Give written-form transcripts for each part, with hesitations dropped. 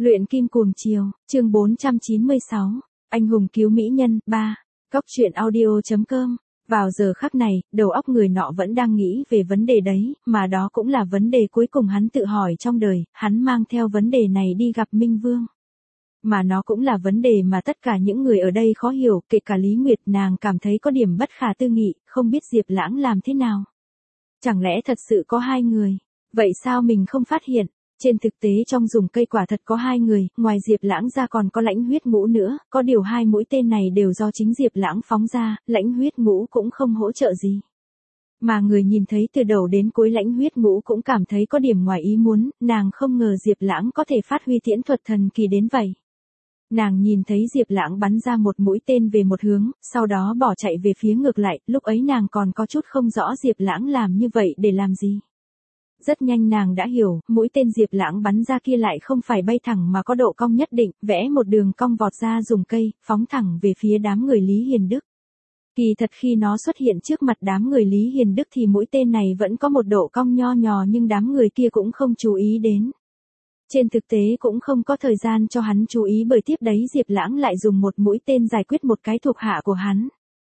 Luyện kim cuồng chiều, chương 496, anh hùng cứu mỹ nhân, 3, Góc truyện audio.com. Vào giờ khắc này, đầu óc người nọ vẫn đang nghĩ về vấn đề đấy, mà đó cũng là vấn đề cuối cùng hắn tự hỏi trong đời, hắn mang theo vấn đề này đi gặp Minh Vương. Mà nó cũng là vấn đề mà tất cả những người ở đây khó hiểu, kể cả Lý Nguyệt, nàng cảm thấy có điểm bất khả tư nghị, không biết Diệp Lãng làm thế nào. Chẳng lẽ thật sự có hai người? Vậy sao mình không phát hiện? Trên thực tế trong dùng cây quả thật có hai người, ngoài Diệp Lãng ra còn có Lãnh Huyết Ngũ nữa, có điều hai mũi tên này đều do chính Diệp Lãng phóng ra, Lãnh Huyết Ngũ cũng không hỗ trợ gì. Mà người nhìn thấy từ đầu đến cuối Lãnh Huyết Ngũ cũng cảm thấy có điểm ngoài ý muốn, nàng không ngờ Diệp Lãng có thể phát huy tiễn thuật thần kỳ đến vậy. Nàng nhìn thấy Diệp Lãng bắn ra một mũi tên về một hướng, sau đó bỏ chạy về phía ngược lại, lúc ấy nàng còn có chút không rõ Diệp Lãng làm như vậy để làm gì. Rất nhanh nàng đã hiểu, mũi tên Diệp Lãng bắn ra kia lại không phải bay thẳng mà có độ cong nhất định, vẽ một đường cong vọt ra dùng cây, phóng thẳng về phía đám người Lý Hiền Đức. Kỳ thật khi nó xuất hiện trước mặt đám người Lý Hiền Đức thì mũi tên này vẫn có một độ cong nho nhỏ nhưng đám người kia cũng không chú ý đến. Trên thực tế cũng không có thời gian cho hắn chú ý bởi tiếp đấy Diệp Lãng lại dùng một mũi tên giải quyết một cái thuộc hạ của hắn.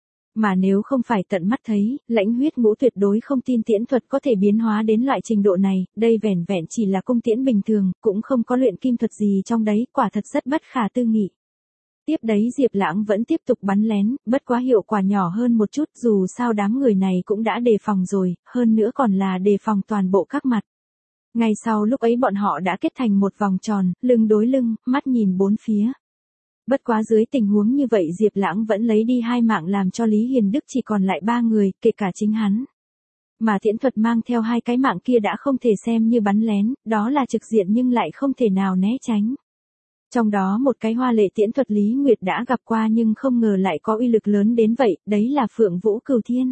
Mà nếu không phải tận mắt thấy, Lãnh Huyết Ngũ tuyệt đối không tin tiễn thuật có thể biến hóa đến loại trình độ này, đây vẻn vẹn chỉ là cung tiễn bình thường, cũng không có luyện kim thuật gì trong đấy, quả thật rất bất khả tư nghị. Tiếp đấy Diệp Lãng vẫn tiếp tục bắn lén, bất quá hiệu quả nhỏ hơn một chút, dù sao đám người này cũng đã đề phòng rồi, hơn nữa còn là đề phòng toàn bộ các mặt. Ngay sau lúc ấy bọn họ đã kết thành một vòng tròn, lưng đối lưng, mắt nhìn bốn phía. Bất quá dưới tình huống như vậy Diệp Lãng vẫn lấy đi hai mạng làm cho Lý Hiền Đức chỉ còn lại ba người, kể cả chính hắn. Mà tiễn thuật mang theo hai cái mạng kia đã không thể xem như bắn lén, đó là trực diện nhưng lại không thể nào né tránh. Trong đó một cái hoa lệ tiễn thuật Lý Nguyệt đã gặp qua nhưng không ngờ lại có uy lực lớn đến vậy, đấy là Phượng Vũ Cửu Thiên.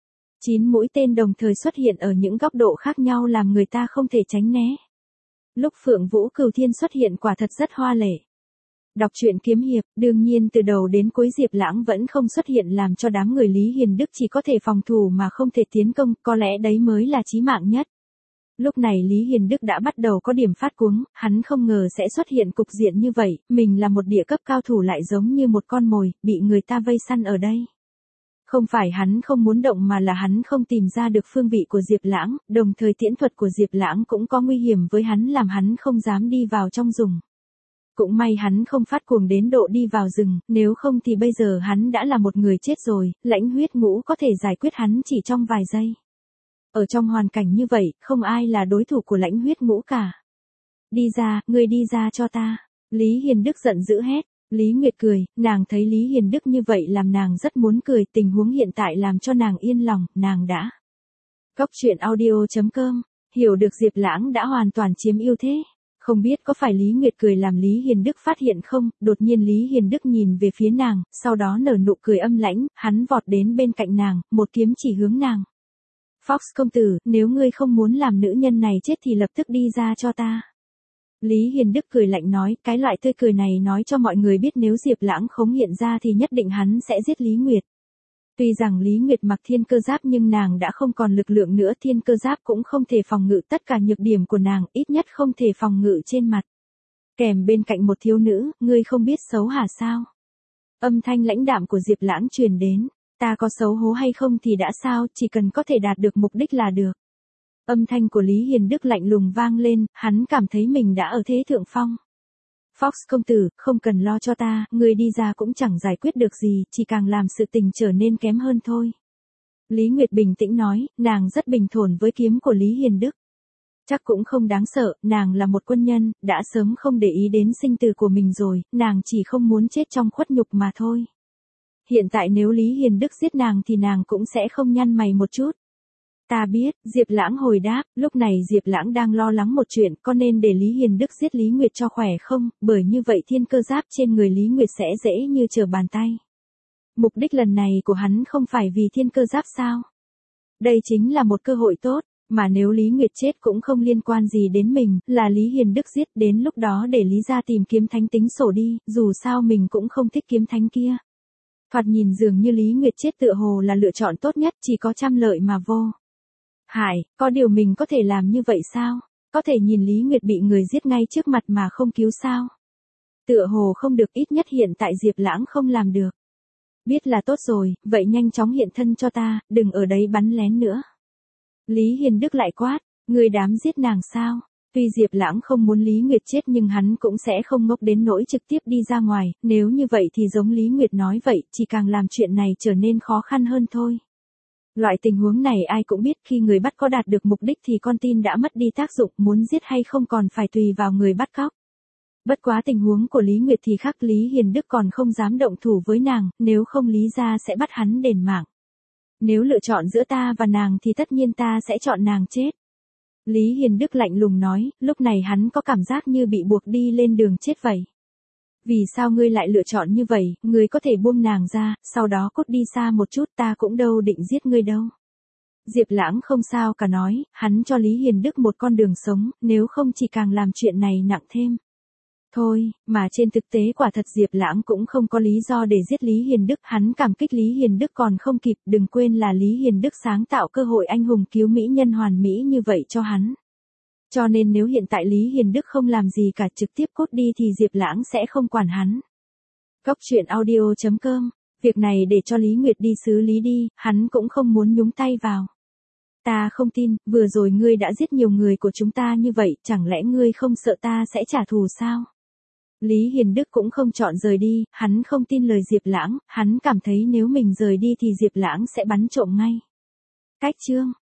9 mũi tên đồng thời xuất hiện ở những góc độ khác nhau làm người ta không thể tránh né. Lúc Phượng Vũ Cửu Thiên xuất hiện quả thật rất hoa lệ. Đọc truyện kiếm hiệp, đương nhiên từ đầu đến cuối Diệp Lãng vẫn không xuất hiện làm cho đám người Lý Hiền Đức chỉ có thể phòng thủ mà không thể tiến công, có lẽ đấy mới là chí mạng nhất. Lúc này Lý Hiền Đức đã bắt đầu có điểm phát cuống, hắn không ngờ sẽ xuất hiện cục diện như vậy, mình là một địa cấp cao thủ lại giống như một con mồi, bị người ta vây săn ở đây. Không phải hắn không muốn động mà là hắn không tìm ra được phương vị của Diệp Lãng, đồng thời tiễn thuật của Diệp Lãng cũng có nguy hiểm với hắn làm hắn không dám đi vào trong rừng. Cũng may hắn không phát cuồng đến độ đi vào rừng, nếu không thì bây giờ hắn đã là một người chết rồi, Lãnh Huyết Ngũ có thể giải quyết hắn chỉ trong vài giây. Ở trong hoàn cảnh như vậy, không ai là đối thủ của Lãnh Huyết Ngũ cả. Đi ra, ngươi đi ra cho ta. Lý Hiền Đức giận dữ hét. Lý Nguyệt cười, nàng thấy Lý Hiền Đức như vậy làm nàng rất muốn cười, tình huống hiện tại làm cho nàng yên lòng, nàng đã. Góc truyện audio.com, hiểu được Diệp Lãng đã hoàn toàn chiếm ưu thế. Không biết có phải Lý Nguyệt cười làm Lý Hiền Đức phát hiện không, đột nhiên Lý Hiền Đức nhìn về phía nàng, sau đó nở nụ cười âm lãnh, hắn vọt đến bên cạnh nàng, một kiếm chỉ hướng nàng. Fox công tử, nếu ngươi không muốn làm nữ nhân này chết thì lập tức đi ra cho ta. Lý Hiền Đức cười lạnh nói, cái loại tươi cười này nói cho mọi người biết nếu Diệp Lãng không hiện ra thì nhất định hắn sẽ giết Lý Nguyệt. Tuy rằng Lý Nguyệt mặc thiên cơ giáp nhưng nàng đã không còn lực lượng nữa, thiên cơ giáp cũng không thể phòng ngự tất cả nhược điểm của nàng, ít nhất không thể phòng ngự trên mặt. Kèm bên cạnh một thiếu nữ, ngươi không biết xấu hả sao? Âm thanh lãnh đạm của Diệp Lãng truyền đến, ta có xấu hố hay không thì đã sao, chỉ cần có thể đạt được mục đích là được. Âm thanh của Lý Hiền Đức lạnh lùng vang lên, hắn cảm thấy mình đã ở thế thượng phong. Fox công tử, không cần lo cho ta, người đi ra cũng chẳng giải quyết được gì, chỉ càng làm sự tình trở nên kém hơn thôi. Lý Nguyệt bình tĩnh nói, nàng rất bình thản với kiếm của Lý Hiền Đức. Chắc cũng không đáng sợ, nàng là một quân nhân, đã sớm không để ý đến sinh tử của mình rồi, nàng chỉ không muốn chết trong khuất nhục mà thôi. Hiện tại nếu Lý Hiền Đức giết nàng thì nàng cũng sẽ không nhăn mày một chút. Ta biết, Diệp Lãng hồi đáp, lúc này Diệp Lãng đang lo lắng một chuyện, có nên để Lý Hiền Đức giết Lý Nguyệt cho khỏe không, bởi như vậy thiên cơ giáp trên người Lý Nguyệt sẽ dễ như trở bàn tay. Mục đích lần này của hắn không phải vì thiên cơ giáp sao? Đây chính là một cơ hội tốt, mà nếu Lý Nguyệt chết cũng không liên quan gì đến mình, là Lý Hiền Đức giết, đến lúc đó để Lý gia tìm kiếm thánh tính sổ đi, dù sao mình cũng không thích kiếm thánh kia. Thoạt nhìn dường như Lý Nguyệt chết tựa hồ là lựa chọn tốt nhất, chỉ có trăm lợi mà vô hại, có điều mình có thể làm như vậy sao? có thể nhìn Lý Nguyệt bị người giết ngay trước mặt mà không cứu sao? Tựa hồ không được, ít nhất hiện tại Diệp Lãng không làm được. Biết là tốt rồi, vậy nhanh chóng hiện thân cho ta, đừng ở đấy bắn lén nữa. Lý Hiền Đức lại quát, ngươi dám giết nàng sao? Tuy Diệp Lãng không muốn Lý Nguyệt chết nhưng hắn cũng sẽ không ngốc đến nỗi trực tiếp đi ra ngoài, nếu như vậy thì giống Lý Nguyệt nói vậy, chỉ càng làm chuyện này trở nên khó khăn hơn thôi. Loại tình huống này ai cũng biết, khi người bắt có đạt được mục đích thì con tin đã mất đi tác dụng, muốn giết hay không còn phải tùy vào người bắt cóc. Bất quá tình huống của Lý Nguyệt thì khác, Lý Hiền Đức còn không dám động thủ với nàng, nếu không Lý gia sẽ bắt hắn đền mạng. Nếu lựa chọn giữa ta và nàng thì tất nhiên ta sẽ chọn nàng chết. Lý Hiền Đức lạnh lùng nói, lúc này hắn có cảm giác như bị buộc đi lên đường chết vậy. Vì sao ngươi lại lựa chọn như vậy, ngươi có thể buông nàng ra, sau đó cút đi xa một chút, ta cũng đâu định giết ngươi đâu. Diệp Lãng không sao cả nói, hắn cho Lý Hiền Đức một con đường sống, nếu không chỉ càng làm chuyện này nặng thêm. Thôi, mà trên thực tế quả thật Diệp Lãng cũng không có lý do để giết Lý Hiền Đức, hắn cảm kích Lý Hiền Đức còn không kịp, đừng quên là Lý Hiền Đức sáng tạo cơ hội anh hùng cứu mỹ nhân hoàn mỹ như vậy cho hắn. Cho nên nếu hiện tại Lý Hiền Đức không làm gì cả, trực tiếp cút đi thì Diệp Lãng sẽ không quản hắn. Góc truyện audio.com, việc này để cho Lý Nguyệt đi xử lý đi, hắn cũng không muốn nhúng tay vào. Ta không tin, vừa rồi ngươi đã giết nhiều người của chúng ta như vậy, chẳng lẽ ngươi không sợ ta sẽ trả thù sao? Lý Hiền Đức cũng không chọn rời đi, hắn không tin lời Diệp Lãng, hắn cảm thấy nếu mình rời đi thì Diệp Lãng sẽ bắn trộm ngay. Cách chương